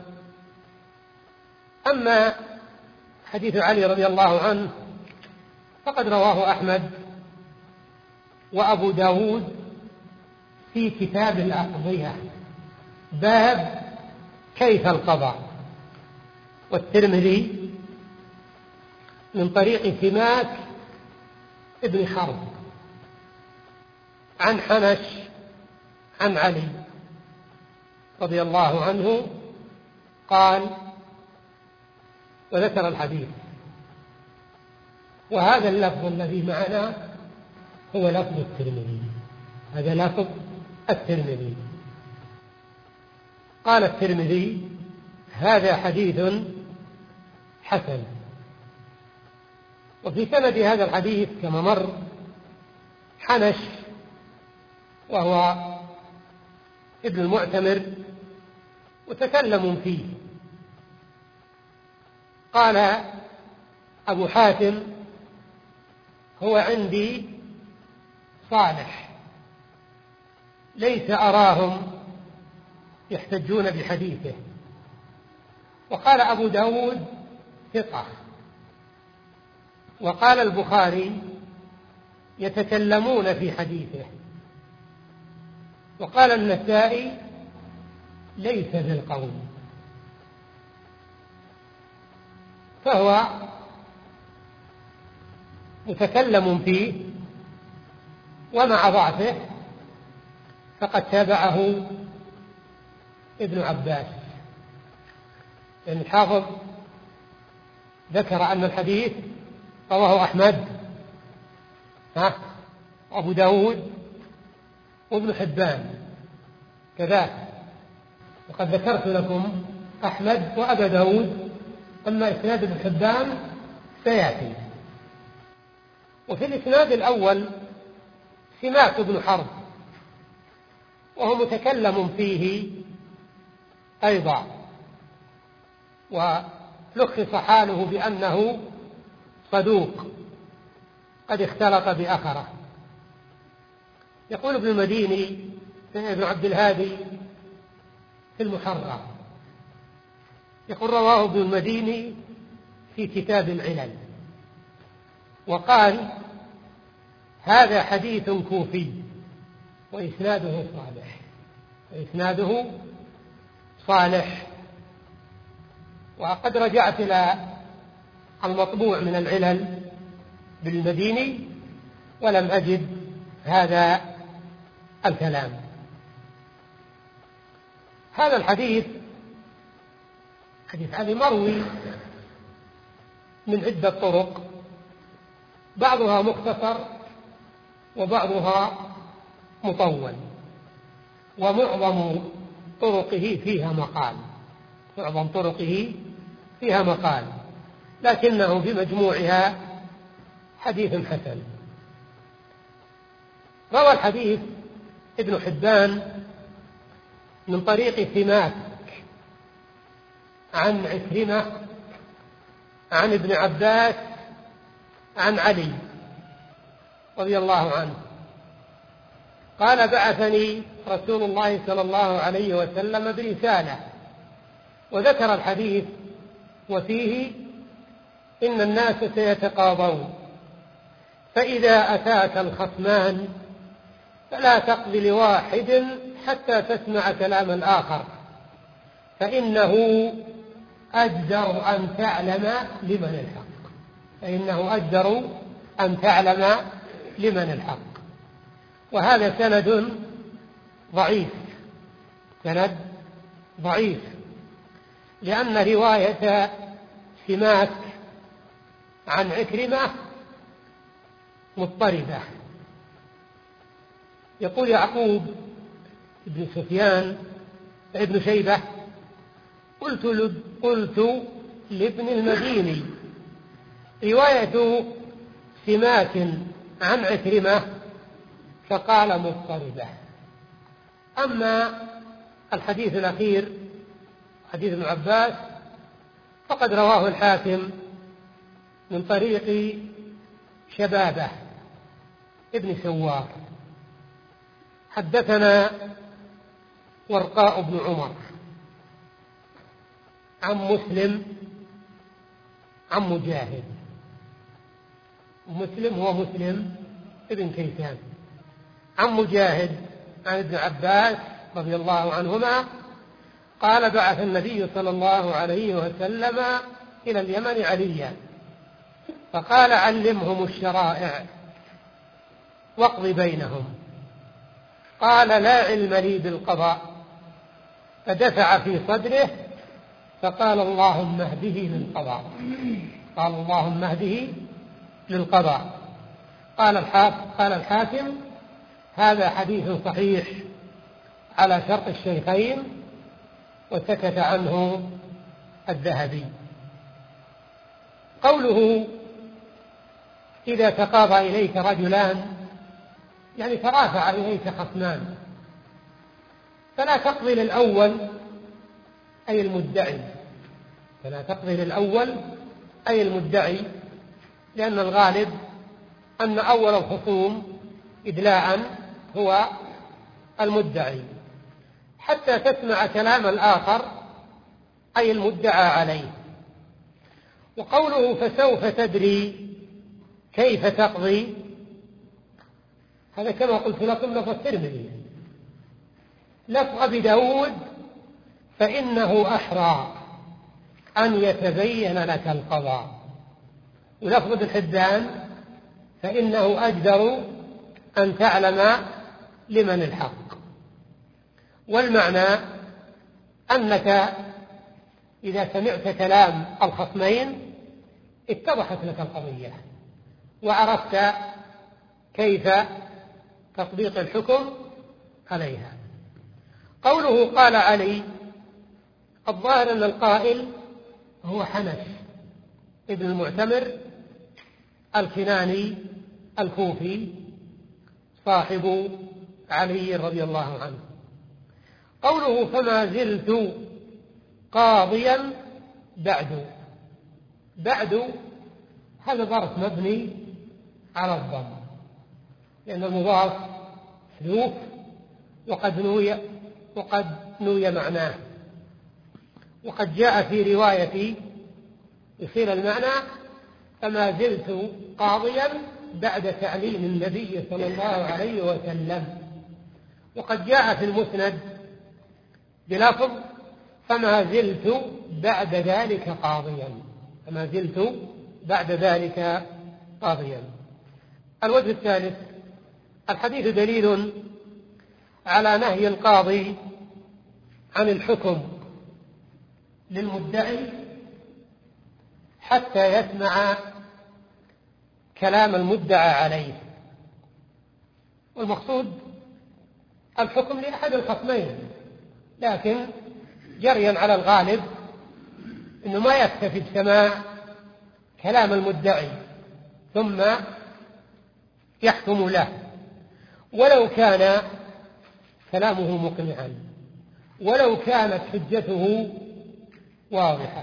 أما حديث علي رضي الله عنه فقد رواه أحمد وأبو داود في كتاب الأقضية باب كيف القضاء، والترمذي من طريق سماك ابن حرب عن حنش عن علي رضي الله عنه قال، وذكر الحديث. وهذا اللفظ الذي معنا هو لفظ الترمذي هذا لفظ الترمذي قال الترمذي: هذا حديث حسن. وفي سند هذا الحديث كما مر حنش وهو ابن المعتمر وتكلموا فيه. قال أبو حاتم: هو عندي صالح، ليس أراهم يحتجون بحديثه، وقال أبو داود ثقة. وقال البخاري يتكلمون في حديثه. وقال النسائي ليس بالقوي. فهو متكلم فيه، ومع ضعفه فقد تابعه ابن عباس، لأن الحافظ ذكر أن الحديث رواه أحمد ها أبو داود وابن حبان كذلك. وقد ذكرت لكم أحمد وأبا داود، أما إسناد ابن حبان سيأتي. وفي الإسناد الأول سماك بن حرب، وهو متكلم فيه أيضا، ولخص حاله بأنه صدوق قد اختلط بأخره. يقول ابن المديني ابن عبد الهادي في المحرر، يقول رواه ابن المديني في كتاب العلل، وقال هذا حديث كوفي وإسناده صالح، وإسناده صالح. وقد رجعت إلى المطبوع من العلل بالمديني ولم أجد هذا الكلام. هذا الحديث حديث علي مروي من عدة طرق، بعضها مختصر وبعضها مطول، ومعظم طرقه فيها مقال معظم طرقه فيها مقال لكنه في مجموعها حديث حسن. روى الحديث ابن حبان من طريق سماك عن عكرمة عن ابن عباس عن علي رضي الله عنه قال بعثني رسول الله صلى الله عليه وسلم برسالة، وذكر الحديث وفيه إن الناس سيتقاضون، فإذا أتاك الخصمان فلا تقض لواحد حتى تسمع كلام الآخر، فإنه أجدر أن تعلم لمن الحق فإنه أجدر أن تعلم لمن الحق. وهذا سند ضعيف سند ضعيف لأن رواية سماك عن عكرمة مضطربة. يقول يعقوب ابن سفيان ابن شيبة قلت, قلت لابن المديني رواية سماك عن عكرمة، فقال مضطربة. أما الحديث الأخير حديث ابن عباس فقد رواه الحاكم من طريق شبابه ابن سوار حدثنا ورقاء بن عمر عن مسلم عن مجاهد. مسلم هو مسلم ابن كيسان عن مجاهد عن ابن عباس رضي الله عنهما قال بعث النبي صلى الله عليه وسلم إلى اليمن عليا فقال علمهم الشرائع واقض بينهم. قال لا علم لي بالقضاء، فدفع في صدره فقال اللهم اهده للقضاء قال اللهم اهده للقضاء. قال قال الحاكم هذا حديث صحيح على شرط الشيخين، وسكت عنه الذهبي. قوله إذا تقاضى إليك رجلان يعني ترافع إليك خصمان، فلا تقضي للأول أي المدعي فلا تقضي للأول أي المدعي لأن الغالب أن أول الخصوم إدلاعا هو المدعي حتى تسمع كلام الآخر أي المدعى عليه. وقوله فسوف تدري كيف تقضي، هذا كما قلت لكم لفظ الترمذي. لفظ أبي داود فإنه أحرى أن يتبين لك القضاء، ولفظ ابن حبان فإنه أجدر أن تعلم لمن الحق. والمعنى أنك إذا سمعت كلام الخصمين اتضحت لك القضية وعرفت كيف تطبيق الحكم عليها. قوله قال علي، الظاهر أن القائل هو حنف ابن المعتمر الكناني الكوفي صاحب علي رضي الله عنه. قوله فما زلت قاضيا بعد، بعد هذا ظرف مبني على الضم، لأن المضاف محذوف وقد نوي وقد نوي معناه. وقد جاء في رواية يصير المعنى فما زلت قاضيا بعد تعليم النبي صلى الله عليه وسلم. وقد جاء في المسند بلفظ فما زلت بعد ذلك قاضيا، فما زلت بعد ذلك قاضيا. الوجه الثالث، الحديث دليل على نهي القاضي عن الحكم للمدعي حتى يسمع كلام المدعى عليه. والمقصود الحكم لأحد الخصمين، لكن جريا على الغالب أنه ما يكتفي بسماع كلام المدعي ثم يحكم له، ولو كان كلامه مقنعا، ولو كانت حجته واضحة.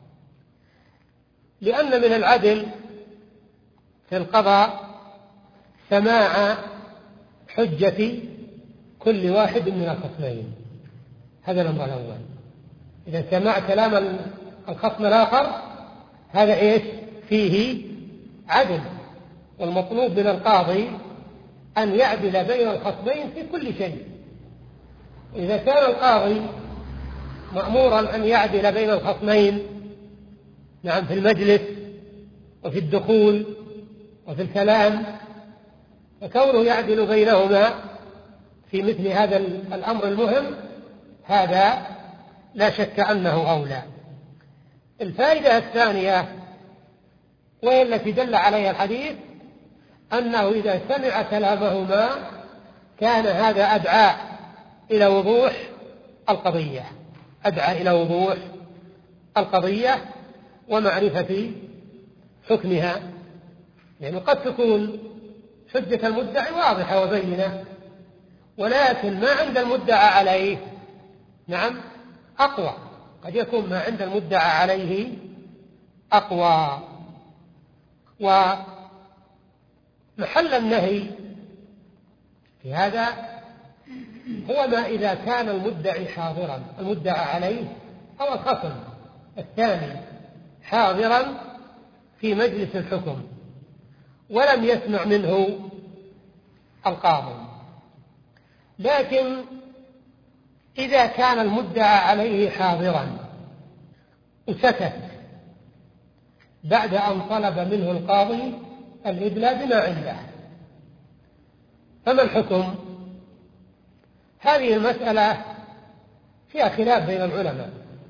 لأن من العدل في القضاء سماع حجة كل واحد من الخصمين، هذا الأمر الأول. إذا سمع كلام الخصم الآخر هذا إيش فيه عدل، والمطلوب من القاضي أن يعدل بين الخصمين في كل شيء. إذا كان القاضي مأمورا أن يعدل بين الخصمين، نعم، في المجلس وفي الدخول وفي الكلام، فكونه يعدل بينهما في مثل هذا الأمر المهم هذا لا شك أنه أولى. الفائدة الثانية وهي التي دل عليها الحديث أنه إذا سمع كلامهما كان هذا أدعى إلى وضوح القضية، أدعى إلى وضوح القضية ومعرفة حكمها. يعني قد تكون حجة المدعي واضحة وبينة، ولكن ما عند المدعى عليه نعم أقوى، قد يكون ما عند المدعى عليه أقوى. ومحل النهي في هذا هو ما إذا كان المدعي حاضرا، المدعى عليه أو الخصم الثاني حاضرا في مجلس الحكم ولم يسمع منه القاضي. لكن إذا كان المدعى عليه حاضرا وسكت بعد أن طلب منه القاضي الإدلاء بما عنده، فما الحكم؟ هذه المسألة فيها خلاف بين العلماء،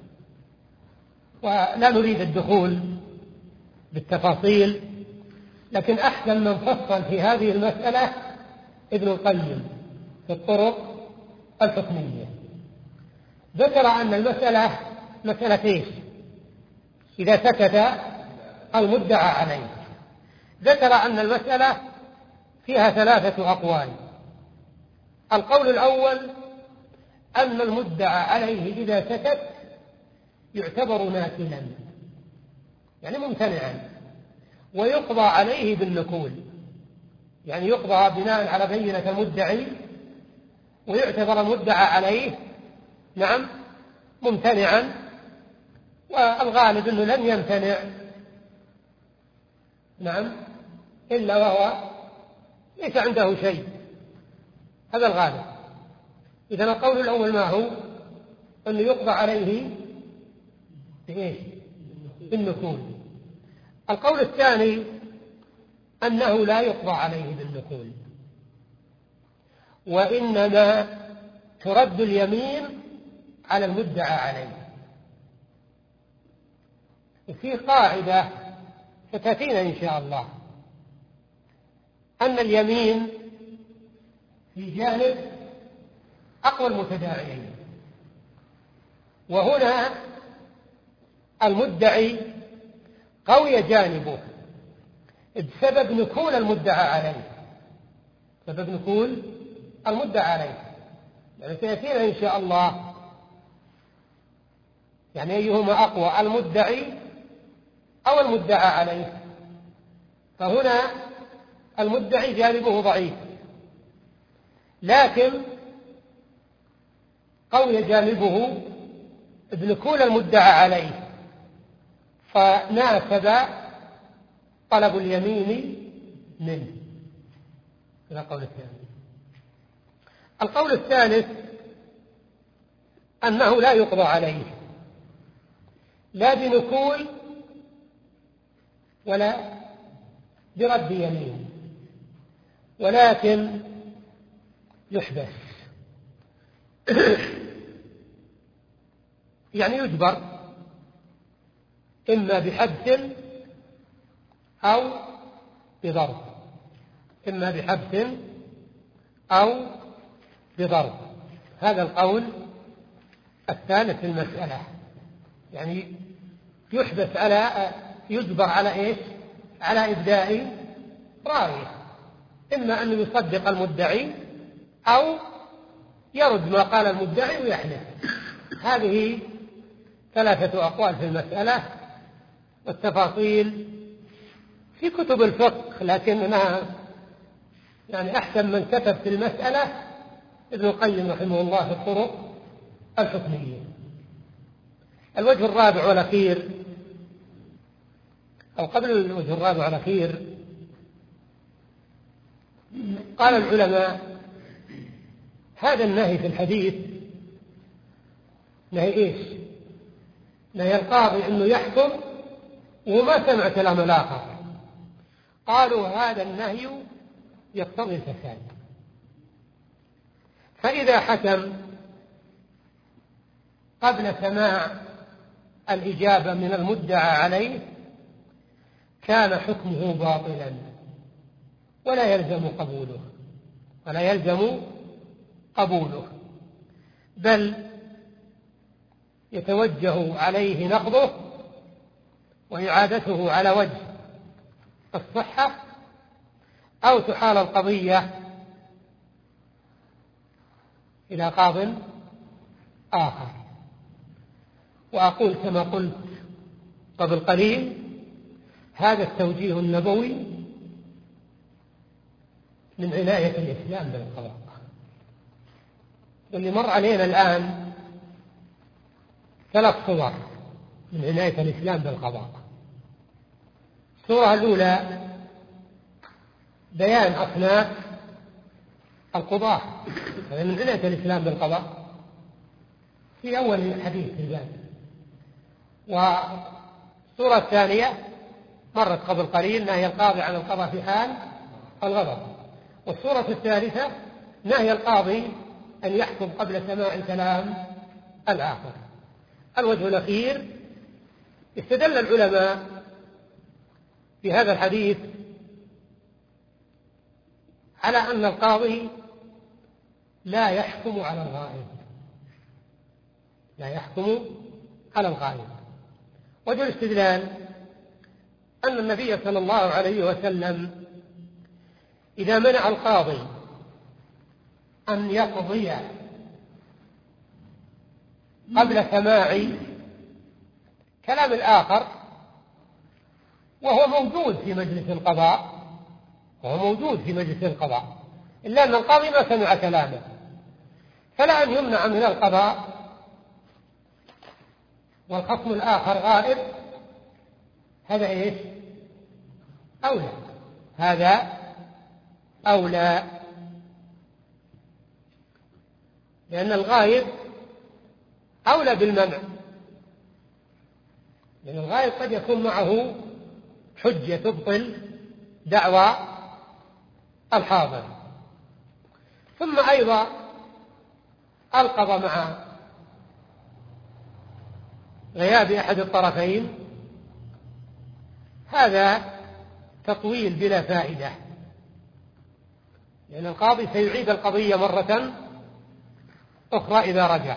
ولا نريد الدخول بالتفاصيل، لكن أحسن من فصل في هذه المسألة ابن القيم في الطرق الحكمية. ذكر أن المسألة مسألة إيش؟ إذا سكت المدعى عليه، ذكر أن المسألة فيها ثلاثة أقوال. القول الأول أن المدعى عليه إذا سكت يعتبر ناكلا، يعني ممتنعا، ويقضى عليه بالنكول، يعني يقضى بناء على بينة المدعي، ويعتبر المدعى عليه نعم ممتنعا والغالب أنه لن يمتنع نعم إلا وهو ليس عنده شيء، هذا الغالب. إذن القول الأول ما هو؟ أنه يقضى عليه بإيش؟ بالنكول. القول الثاني أنه لا يقضى عليه بالنكول، وإنما ترد اليمين على المدعى عليه. وفي قاعدة ستأتينا إن شاء الله أن اليمين في جانب أقوى المتداعيين، وهنا المدعي قوي جانبه بسبب نكول المدعى عليه، سبب نكول المدعى عليه. يعني سيأتينا إن شاء الله يعني أيهما أقوى، المدعي أو المدعى عليه. فهنا المدعي جانبه ضعيف، لكن قوي جانبه بنكول المدعى عليه، فناسب طلب اليمين منه. هذا القول الثاني. القول الثالث أنه لا يقضى عليه لا بنكول ولا برد يمين، ولكن يحبس يعني يجبر إما بحبس أو بضرب، إما بحبس أو بضرب. هذا القول الثالث في المسألة، يعني يحبس على يجبر على إيش؟ على إبداء رأيه، إما أن يصدق المدعي أو يرد ما قال المدعي ويحلف. هذه ثلاثة أقوال في المسألة، والتفاصيل في كتب الفقه، لكننا يعني أحسن من كتب في المسألة ابن القيم رحمه الله في الطرق الحكمية. الوجه الرابع والأخير، أو قبل الوجه الرابع والأخير، قال العلماء هذا النهي في الحديث نهي إيش؟ نهي القاضي أنه يحكم وما سمع كلام الآخر. قالوا هذا النهي يقتضي الفساد، فإذا حكم قبل سماع الإجابة من المدعى عليه كان حكمه باطلا ولا يلزم قبوله ولا يلزم قبوله بل يتوجه عليه نقضه وإعادته على وجه الصحة، أو تحال القضية إلى قاض آخر. وأقول كما قلت قبل قليل، هذا التوجيه النبوي من عناية الإسلام بالقضاء، واللي مر علينا الآن ثلاث صور من عناية الإسلام بالقضاء. الصورة الأولى بيان أصناف القضاة، هذا من عناية الإسلام بالقضاء في أول الحديث في الباب. والصورة الثانية مرت قبل قليل، نهي القاضي عن القضاء في حال الغضب. والصورة الثالثة نهي القاضي أن يحكم قبل سماع كلام الآخر. الوجه الأخير، استدل العلماء في هذا الحديث على أن القاضي لا يحكم على الغائب، لا يحكم على الغائب. وجه الاستدلال أن النبي صلى الله عليه وسلم إذا منع القاضي أن يقضي قبل سماع كلام الآخر وهو موجود في مجلس القضاء، وهو موجود في مجلس القضاء إلا أن القاضي ما سمع كلامه، فلا أن يمنع من القضاء والخصم الآخر غائب، هذا إيش؟ أولى، هذا أولى، لأن الغائب أولى بالمنع، لأن الغائب قد يكون معه حجة تبطل دعوى الحاضر. ثم أيضا القضاء مع غياب أحد الطرفين هذا تطويل بلا فائدة، لأن القاضي سيعيد القضية مرة أخرى إذا رجع.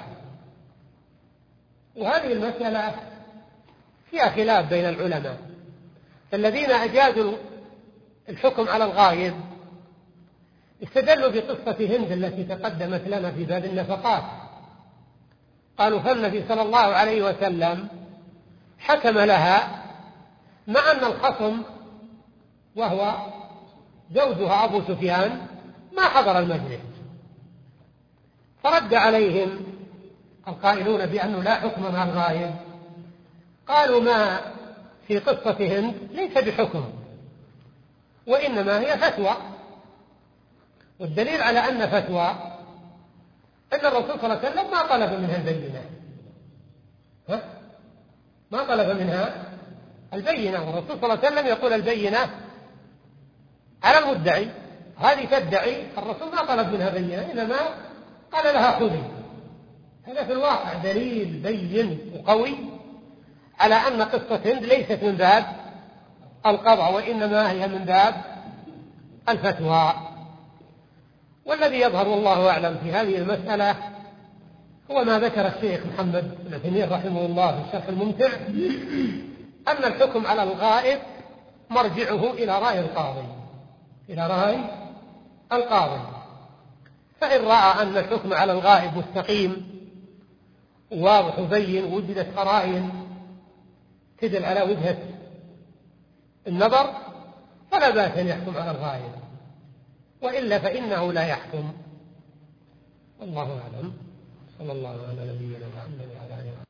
وهذه المسألة فيها خلاف بين العلماء، الذين أجازوا الحكم على الغائب استدلوا بقصة هند التي تقدمت لنا في باب النفقات، قالوا فالنبي صلى الله عليه وسلم حكم لها مع أن الخصم وهو زوجها أبو سفيان ما حضر المجلس، فرد عليهم القائلون بأنه لا حكم مع الغائب، قالوا ما في قصة هند ليس بحكم، وإنما هي فتوى، والدليل على أن فتوى أن الرسول صلى الله عليه وسلم ما طلب منها البينة، ها؟ ما طلب منها البينة، والرسول صلى الله عليه وسلم يقول البينة على المدعي، هذه تدعي الرسول ما طلب منها بينة، إنما قال لها خذي. هذا في الواقع دليل بين وقوي على أن قصة هند ليست من باب القضاء، وإنما هي من باب الفتوى. والذي يظهر والله أعلم في هذه المسألة هو ما ذكر الشيخ محمد بن عثيمين رحمه الله في الشرح الممتع، أن الحكم على الغائب مرجعه إلى رأي القاضي، إلى رأي القاضي، فإن رأى أن الحكم على الغائب مستقيم واضح وبين وجدت قرائن تدل على وجهة النظر فلا بأس أن يحكم على الغائب، وإلا فإنه لا يحكم. والله أعلم. صلى الله على نبينا محمد وعلى آله.